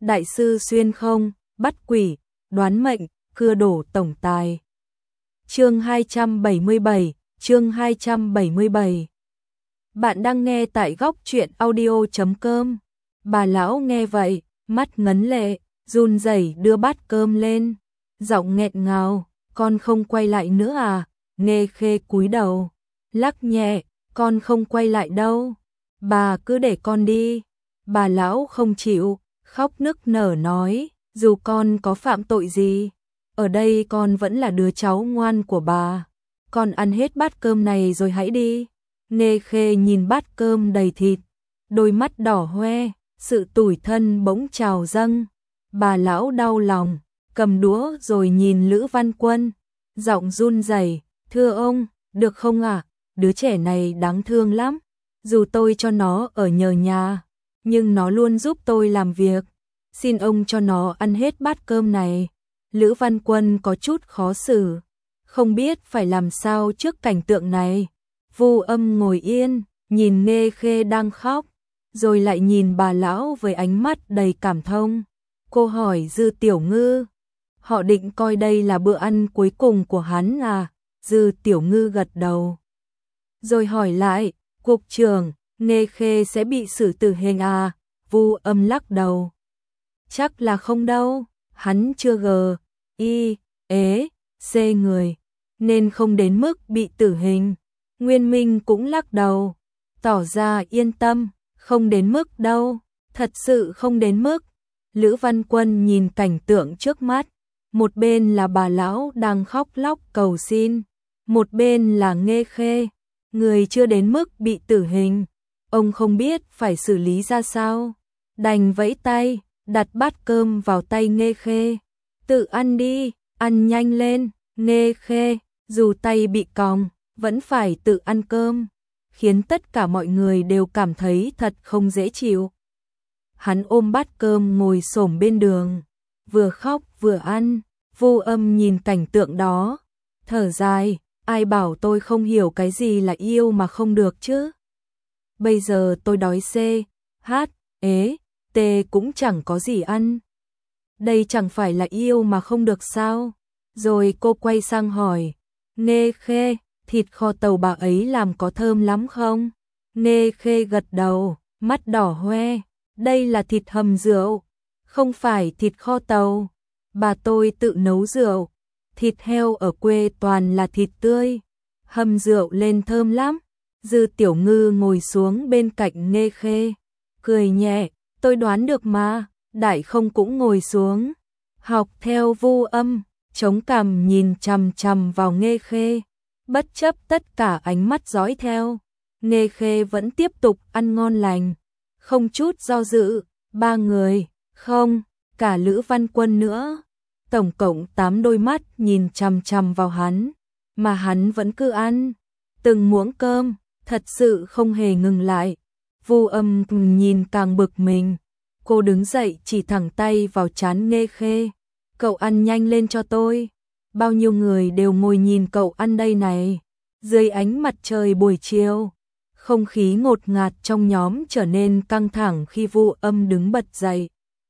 đại sư xuyên không, bắt quỷ, đoán mệnh, cưa đổ tổng tài. Chương 277. Bạn đang nghe tại góc truyện audio.com. Bà lão nghe vậy, mắt ngấn lệ, run rẩy đưa bát cơm lên, giọng nghẹn ngào, con không quay lại nữa à? Nghe Khê cúi đầu, lắc nhẹ, con không quay lại đâu, bà cứ để con đi. Bà lão không chịu, khóc nức nở nói, dù con có phạm tội gì, ở đây con vẫn là đứa cháu ngoan của bà, con ăn hết bát cơm này rồi hãy đi. Nghe Khê nhìn bát cơm đầy thịt, đôi mắt đỏ hoe, sự tủi thân bỗng trào dâng. Bà lão đau lòng, cầm đũa rồi nhìn Lữ Văn Quân, giọng run rẩy, thưa ông, được không ạ? Đứa trẻ này đáng thương lắm, dù tôi cho nó ở nhờ nhà, nhưng nó luôn giúp tôi làm việc, xin ông cho nó ăn hết bát cơm này. Lữ Văn Quân có chút khó xử, không biết phải làm sao trước cảnh tượng này. Vu Âm ngồi yên, nhìn Nghe Khê đang khóc, rồi lại nhìn bà lão với ánh mắt đầy cảm thông. Cô hỏi Dư Tiểu Ngư, họ định coi đây là bữa ăn cuối cùng của hắn à? Dư Tiểu Ngư gật đầu. Rồi hỏi lại, cục trưởng, Nghe Khê sẽ bị xử tử hình à? Vu Âm lắc đầu. Chắc là không đâu, hắn chưa C người, nên không đến mức bị tử hình. Nguyên Minh cũng lắc đầu, tỏ ra yên tâm, không đến mức đâu, thật sự không đến mức. Lữ Văn Quân nhìn cảnh tượng trước mắt, một bên là bà lão đang khóc lóc cầu xin, một bên là Nghe Khê, người chưa đến mức bị tử hình. Ông không biết phải xử lý ra sao, đành vẫy tay, đặt bát cơm vào tay Nghe Khê. Tự ăn đi, ăn nhanh lên. Nghe Khê, dù tay bị còng, vẫn phải tự ăn cơm, khiến tất cả mọi người đều cảm thấy thật không dễ chịu. Hắn ôm bát cơm ngồi xổm bên đường, vừa khóc vừa ăn. Vu Âm nhìn cảnh tượng đó, thở dài, ai bảo tôi không hiểu cái gì là yêu mà không được chứ. Bây giờ tôi đói T cũng chẳng có gì ăn. Đây chẳng phải là yêu mà không được sao? Rồi cô quay sang hỏi, Nghe Khê, thịt kho tàu bà ấy làm có thơm lắm không? Nghe Khê gật đầu, mắt đỏ hoe, đây là thịt hầm rượu, không phải thịt kho tàu. Bà tôi tự nấu rượu, thịt heo ở quê toàn là thịt tươi, hầm rượu lên thơm lắm. Dư Tiểu Ngư ngồi xuống bên cạnh Nghe Khê, cười nhẹ, tôi đoán được mà. Đại Không cũng ngồi xuống, học theo Vu Âm, chống cằm nhìn chằm chằm vào Nghe Khê, bất chấp tất cả ánh mắt dõi theo. Nghe Khê vẫn tiếp tục ăn ngon lành, không chút do dự. Ba người, không, cả Lữ Văn Quân nữa, tổng cộng 8 đôi mắt nhìn chằm chằm vào hắn, mà hắn vẫn cứ ăn từng muỗng cơm, thật sự không hề ngừng lại. Vu Âm nhìn càng bực mình, cô đứng dậy chỉ thẳng tay vào trán Nghe Khê, cậu ăn nhanh lên cho tôi, bao nhiêu người đều ngồi nhìn cậu ăn đây này. Dưới ánh mặt trời buổi chiều, không khí ngột ngạt trong nhóm trở nên căng thẳng khi Vu Âm đứng bật dậy,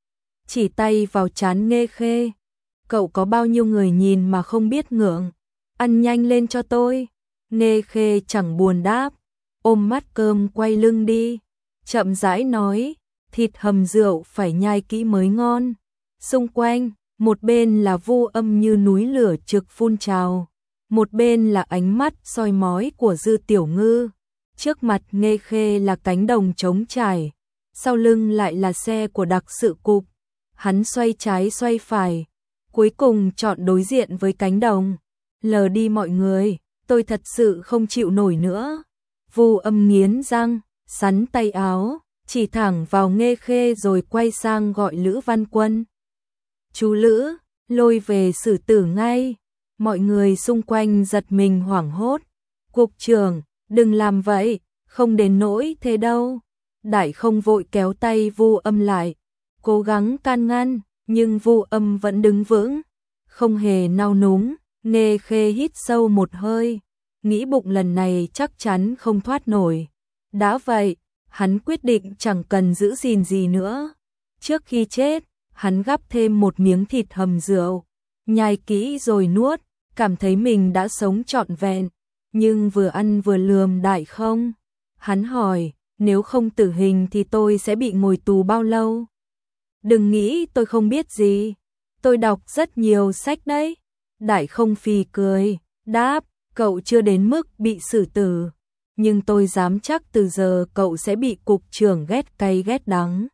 chỉ tay vào trán Nghe Khê, cậu có bao nhiêu người nhìn mà không biết ngượng, ăn nhanh lên cho tôi. Nghe Khê chẳng buồn đáp, ôm bát cơm quay lưng đi, chậm rãi nói, thịt hầm rượu phải nhai kỹ mới ngon. Xung quanh, một bên là Vu Âm như núi lửa trực phun trào, một bên là ánh mắt soi mói của Dư Tiểu Ngư. Trước mặt Nghe Khê là cánh đồng trống trải, sau lưng lại là xe của đặc sự cục. Hắn xoay trái xoay phải, cuối cùng chọn đối diện với cánh đồng. Lờ đi mọi người, tôi thật sự không chịu nổi nữa. Vu Âm nghiến răng, sắn tay áo, chỉ thẳng vào Nghe Khê rồi quay sang gọi Lữ Văn Quân. Chú Lữ, lôi về xử tử ngay. Mọi người xung quanh giật mình hoảng hốt. Cục trưởng, đừng làm vậy, không đến nỗi thế đâu. Đại Không vội kéo tay Vu Âm lại, cố gắng can ngăn, nhưng Vu Âm vẫn đứng vững, không hề nao núng. Nghe Khê hít sâu một hơi, nghĩ bụng lần này chắc chắn không thoát nổi. Đã vậy, hắn quyết định chẳng cần giữ gìn gì nữa. Trước khi chết, Hắn gắp thêm một miếng thịt hầm rượu, nhai kỹ rồi nuốt, cảm thấy mình đã sống trọn vẹn, nhưng vừa ăn vừa lườm Đại Không. Hắn hỏi, nếu không tử hình thì tôi sẽ bị ngồi tù bao lâu? Đừng nghĩ tôi không biết gì, tôi đọc rất nhiều sách đấy. Đại Không phì cười, đáp, cậu chưa đến mức bị xử tử, nhưng tôi dám chắc từ giờ cậu sẽ bị cục trưởng ghét cay ghét đắng.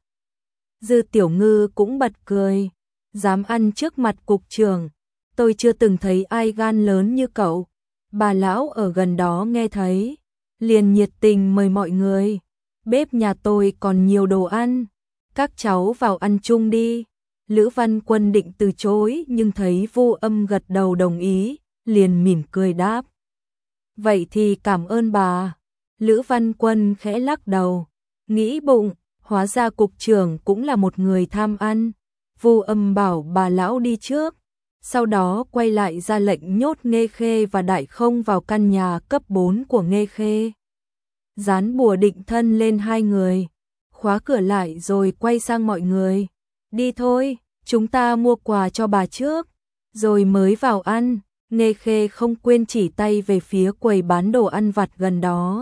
Dư Tiểu Ngư cũng bật cười, dám ăn trước mặt cục trưởng, tôi chưa từng thấy ai gan lớn như cậu. Bà lão ở gần đó nghe thấy, liền nhiệt tình mời mọi người, bếp nhà tôi còn nhiều đồ ăn, các cháu vào ăn chung đi. Lữ Văn Quân định từ chối nhưng thấy Vu Âm gật đầu đồng ý, liền mỉm cười đáp. Vậy thì cảm ơn bà. Lữ Văn Quân khẽ lắc đầu, nghĩ bụng, hóa ra cục trưởng cũng là một người tham ăn. Vu Âm bảo bà lão đi trước, sau đó quay lại ra lệnh nhốt Nghê Khê và Đại Không vào căn nhà cấp 4 của Nghê Khê. Dán bùa định thân lên hai người, khóa cửa lại rồi quay sang mọi người. Đi thôi, chúng ta mua quà cho bà trước, rồi mới vào ăn. Nghê Khê không quên chỉ tay về phía quầy bán đồ ăn vặt gần đó.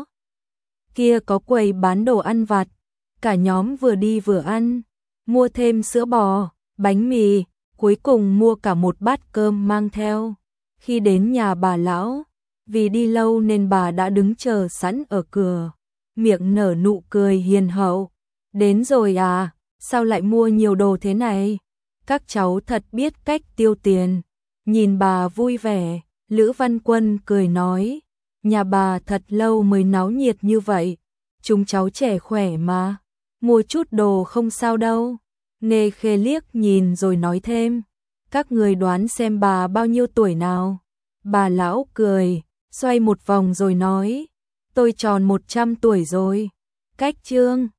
Kia có quầy bán đồ ăn vặt, cả nhóm vừa đi vừa ăn, mua thêm sữa bò, bánh mì, cuối cùng mua cả một bát cơm mang theo. Khi đến nhà bà lão, vì đi lâu nên bà đã đứng chờ sẵn ở cửa, miệng nở nụ cười hiền hậu. Đến rồi à, sao lại mua nhiều đồ thế này? Các cháu thật biết cách tiêu tiền. Nhìn bà vui vẻ, Lữ Văn Quân cười nói, nhà bà thật lâu mới náo nhiệt như vậy, chúng cháu trẻ khỏe mà, mua chút đồ không sao đâu. Nghê Khê liếc nhìn rồi nói thêm, các người đoán xem bà bao nhiêu tuổi nào? Bà lão cười, xoay một vòng rồi nói, tôi tròn 100 tuổi rồi. Cách Trương